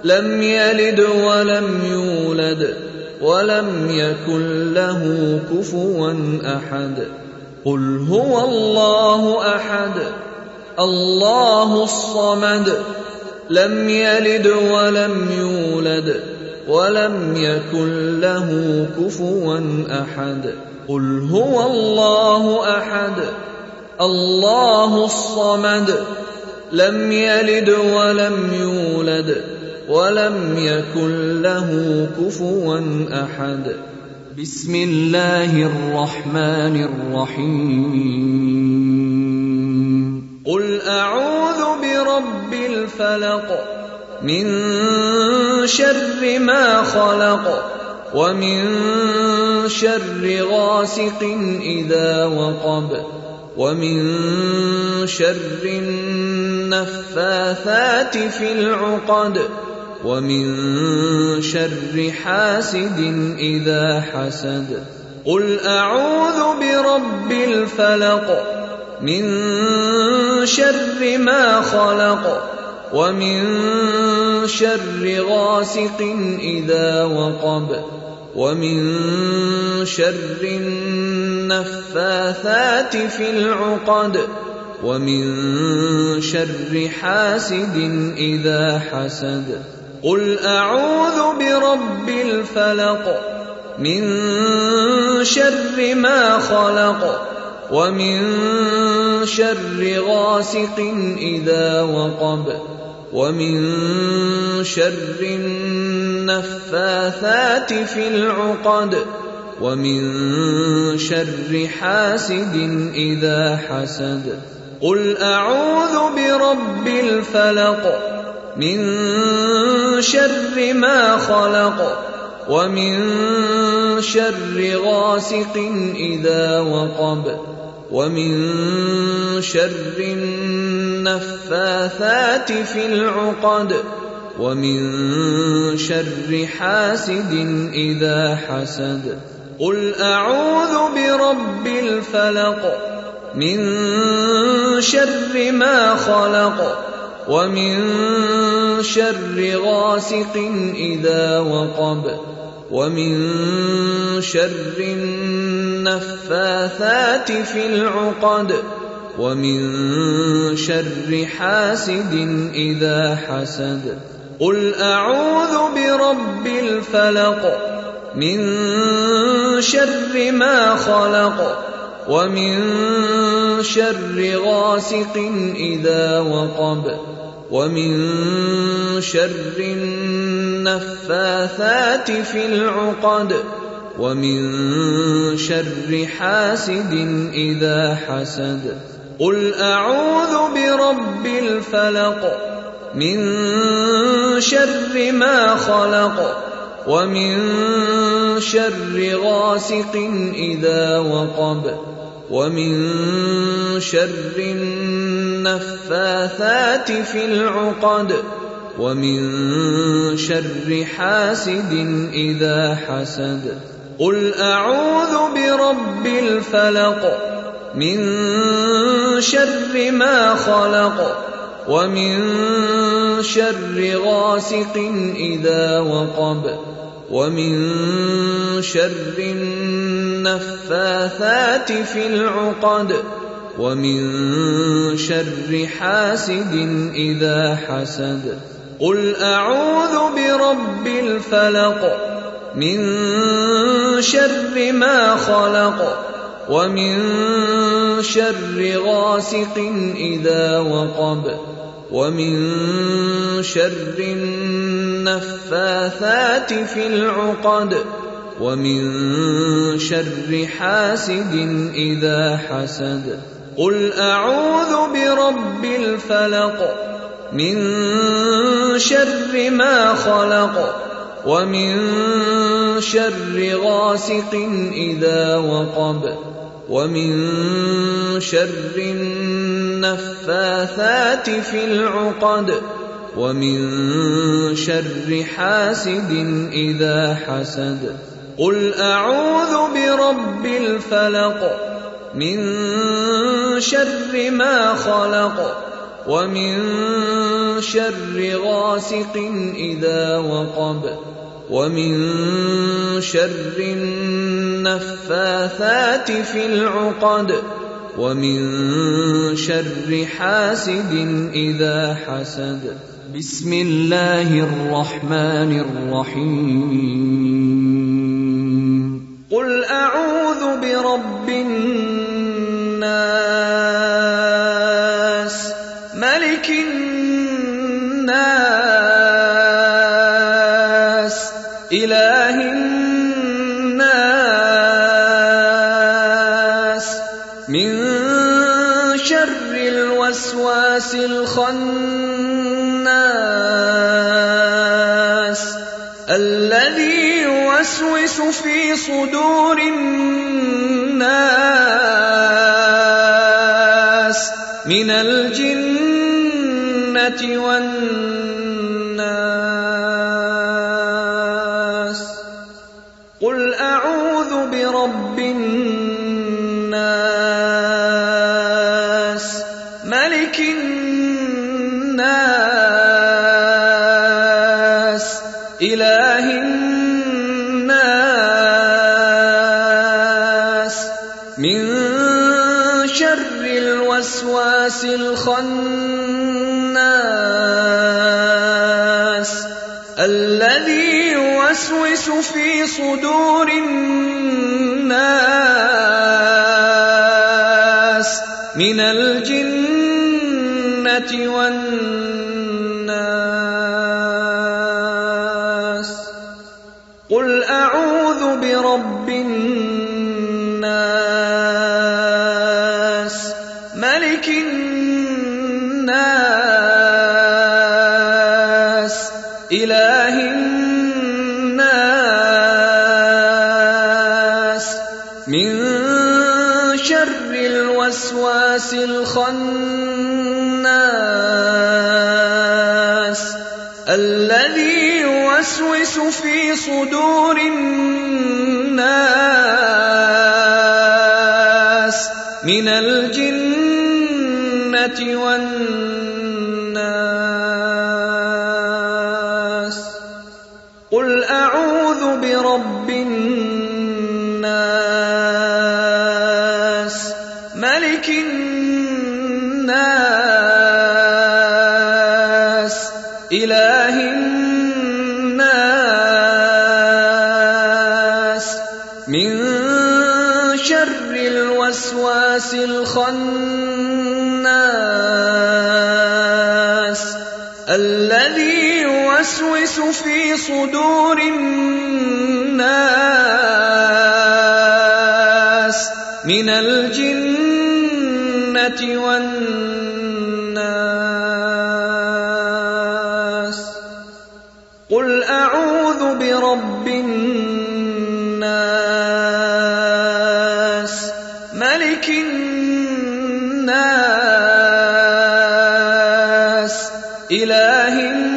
لم يلد ولم يولد ولم يكن له كفوا أحد. قل هو الله أحد الله الصمد لم يلد ولم يولد ولم يكن له كفوا أحد. قل هو الله أحد الله الصمد لم يلد ولم يولد ولم يكن له كفوا أحد. بسم الله الرحمن الرحيم. قل أعوذ برب الفلق من شر ما خلق ومن شر غاسق إذا وقب ومن شر النفاثات في العقد ومن شر حاسد إذا حسد. قل أعوذ برب الفلق من شر ما خلق ومن شر غاسق إذا وقب ومن شر النفاثات في العقد ومن شر حاسد إذا حسد. قل أعوذ برب الفلق من شر ما خلق ومن شر غاسق إذا وقب ومن شر النفاثات في العقد ومن شر حاسد إذا حسد. قل أعوذ برب الفلق من شر ما خلق ومن شر غاسق إذا وقب ومن شر النفاثات في العقد ومن شر حاسد إذا حسد. قل أعوذ برب الفلق من شر ما خلق ومن شر غاسق إذا وقب ومن شر النفاثات في العقد ومن شر حاسد إذا حسد. قل أعوذ برب الفلق من شر ما خلق ومن شر غاسق إذا وقب ومن شر النفاثات في العقد ومن شر حاسد إذا حسد. قل أعوذ برب الفلق من شر ما خلق ومن شر غاسق إذا وقب ومن شر النفاثات في العقد ومن شر حاسد إذا حسد. قل أعوذ برب الفلق من شر ما خلق ومن شر غاسق إذا وقب ومن شر النفاثات في العقد ومن شر حاسد إذا حسد. قل أعوذ برب الفلق من شر ما خلق ومن شر غاسق إذا وقب ومن شر النفاثات في العقد ومن شر حاسد إذا حسد. قل أعوذ برب الفلق من شر ما خلق ومن شر غاسق إذا وقب ومن شر النفاثات في العقد ومن شر حاسد إذا حسد. قل أعوذ برب الفلق من شر ما خلق ومن شر غاسق إذا وقب ومن شر النفاثات في العقد ومن شر حاسد إذا حسد. بسم الله الرحمن الرحيم. قل أعوذ برب الناس ملك الناس إله الناس من شر الوسواس الخناس الذي يوسوس في صدور الناس من الجنة والناس. قل أعوذ برب الناس ملك الناس إله الناس من شر الوسواس الخناس الذي يوسوس في صدور الناس من الجنة والناس. قل أعوذ برب الناس ملك الناس إله الناس من شر الوسواس الخناس الذي يوسوس في صدور الناس من الجنة والناس. قل أعوذ برب الناس ملك الناس إله الناس من شر الوسواس الخناس الذي يوسوس في صدور الناس من الجنة والناس. قل أعوذ برب الناس ملك الناس إله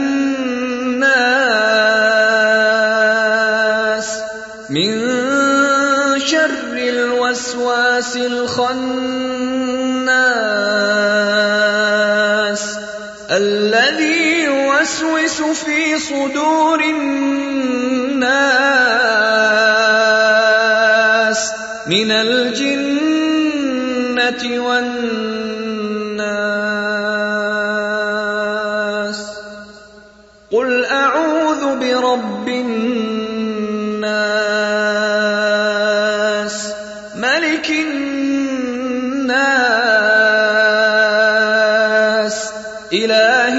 الناس من شر الوسواس الخناس الذي يوسوس في صدور الناس من الجنة والناس. قل أعوذ برب الناس ملك الناس إله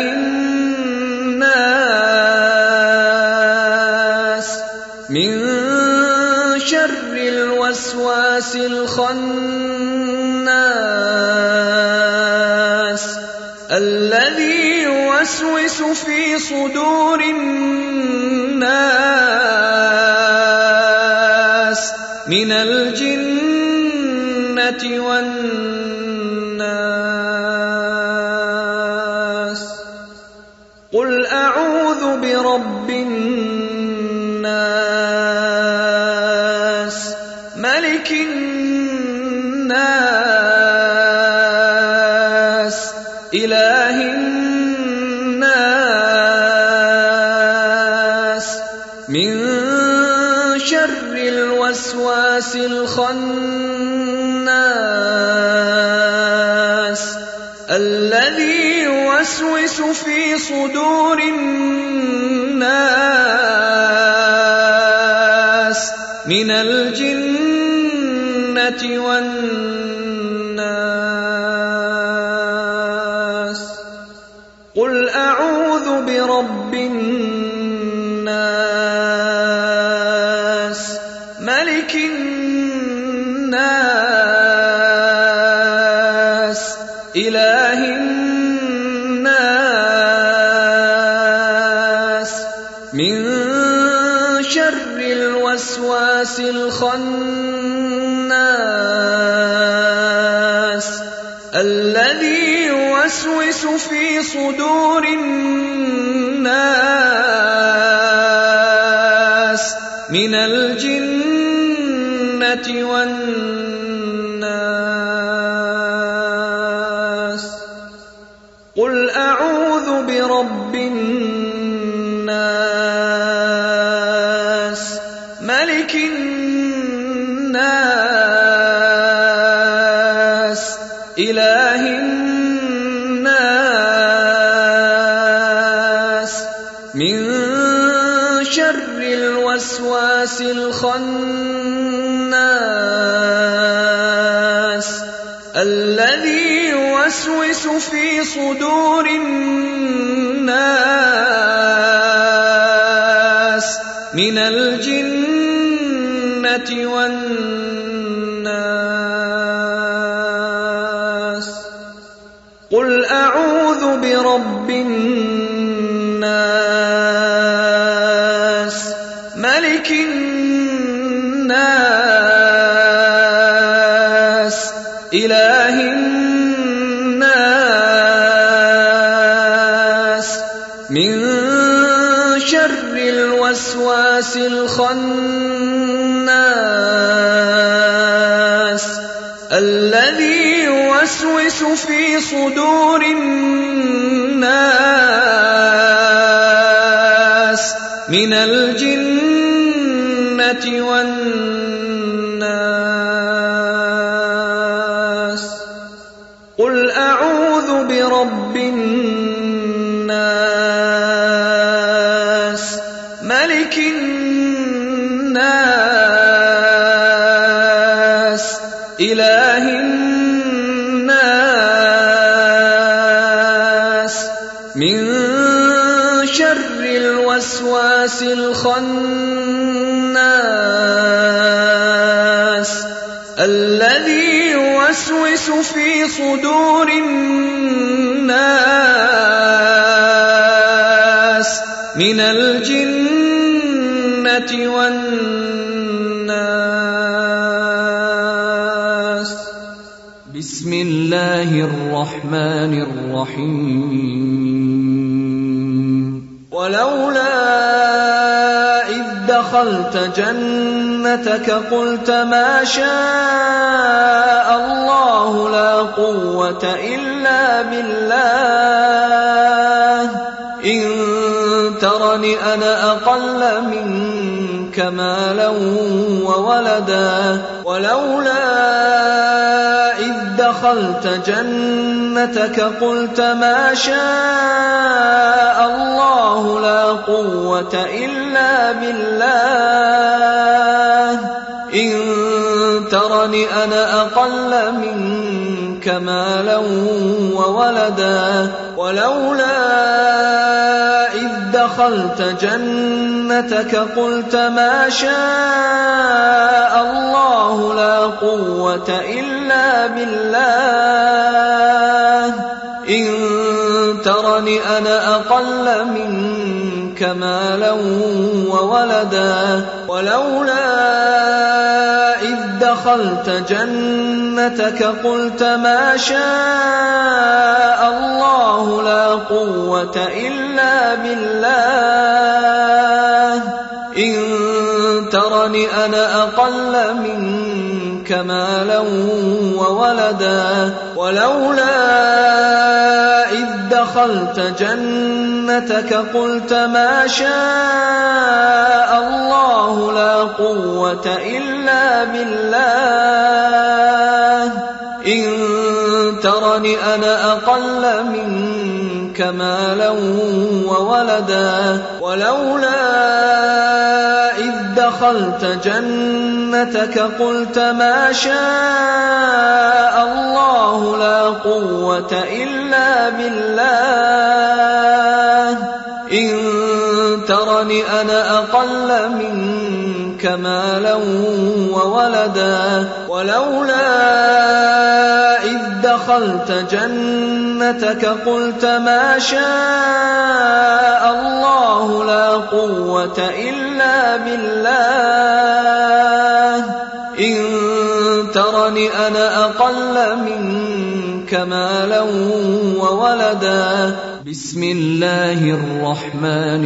الناس من شر الوسواس الخناس الذي يوسوس في صدور الناس من الجنة والناس. قل أعوذ برب الناس ملك الناس إله الناس من شر الوسواس الخناس الذي يوسوس في صدور الناس من الجنة والناس. قل أعوذ برب الناس ملك الناس إله الناس من شر الوسواس الخناس الذي يوسوس في صدور الناس من الجنة والناس. قل أعوذ برب الناس ملك الناس إله الناس من شر الوسواس الخناس الذي يوسوس في صدور الناس من الجنة والناس. قل أعوذ برب الناس ملك الناس إله الناس من شر الوسواس الخناس الذي يوسوس في صدور الناس من الجنة والناس. قل أعوذ برب الناس ملك الناس إله الناس من شر الوسواس الخناس الذي يوسوس في صدور الناس من الجنة والناس. بسم الله الرحمن الرحيم. ولولا إذ دخلت جنتك قلت ما شاء الله لا قوة إلا بالله إن ترني أنا أقل منك مالا وولدا. ولولا إذ دخلت جنتك قلت ما شاء الله لا قوة إلا بالله إن ترني أنا أقل منك مالا وولدا. ولولا إذ دخلت جنتك قلت ما شاء الله لا قوة إلا بالله إن ترني أنا أقل منك مالا وولدا. ولولا إذ دخلت جنتك قلت ما شاء الله لا قوة إلا بالله إن ترني أنا أقل منك مالا وولدا. ولولا إذ دخلت دخلت جنتك قلت ما شاء الله لا قوة إلا بالله إن ترني أنا أقل منك مالا وولدا ولولا إذ دخلت جنتك قلت ما شاء الله لا قوة إلا بالله إن ترني أنا أقل منك مالا وولدا ولولا إذ دخلت جنتك قلت ما شاء الله لا قوة إلا بالله إن ترني أنا أقل منك مالا وولدا بسم الله الرحمن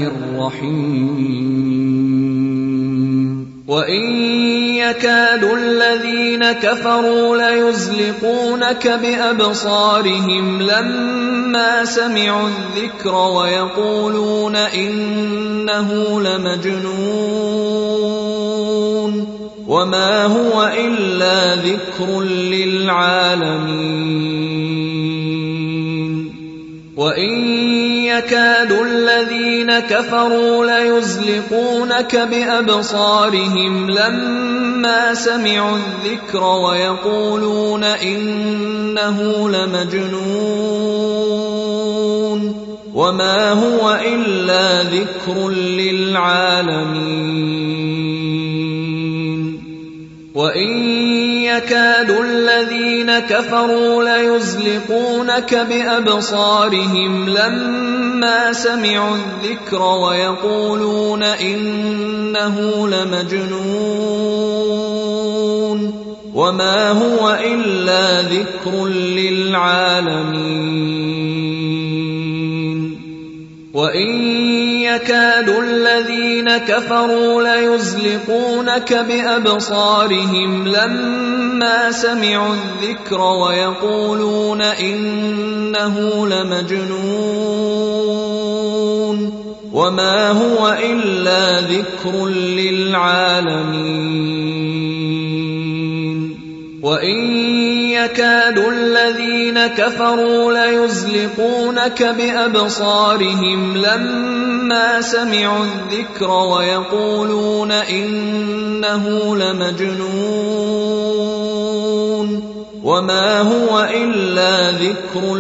الرحيم وإن يكاد الذين كفروا ليزلقونك بأبصارهم لما سمعوا الذكر ويقولون إنه لمجنون وما هو إلا ذكر للعالمين وإن يكاد الذين كفروا ليزلقونك بأبصارهم لما سمعوا الذكر ويقولون إنه لمجنون وما هو إلا ذكر للعالمين وإن يكاد الذين كفروا ليزلقونك بأبصارهم لما سمعوا الذكر ويقولون إنه لمجنون وما هو إلا ذكر للعالمين وإن يكاد الذين كفروا ليزلقونك بأبصارهم لما سمعوا الذكر ويقولون إنه لمجنون وما هو إلا ذكر للعالمين وإن يكاد الذين كفروا ليزلقونك بأبصارهم لما سمعوا الذكر ويقولون إنه لمجنون وما هو إلا ذكر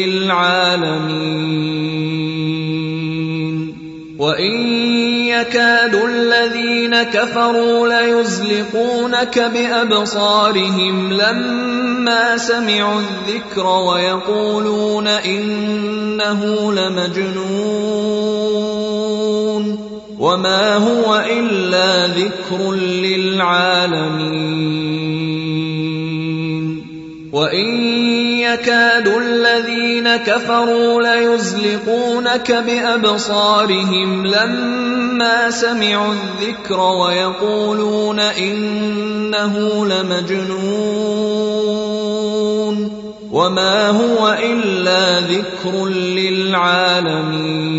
للعالمين وإن يكاد الذين كفروا ليزلقونك بأبصارهم لما سمعوا الذكر ويقولون إنه لمجنون وما هو إلا ذكر للعالمين وإن يكاد الذين كفروا ليزلقونك بأبصارهم لما سمعوا الذكر ويقولون إنه لمجنون وما هو إلا ذكر للعالمين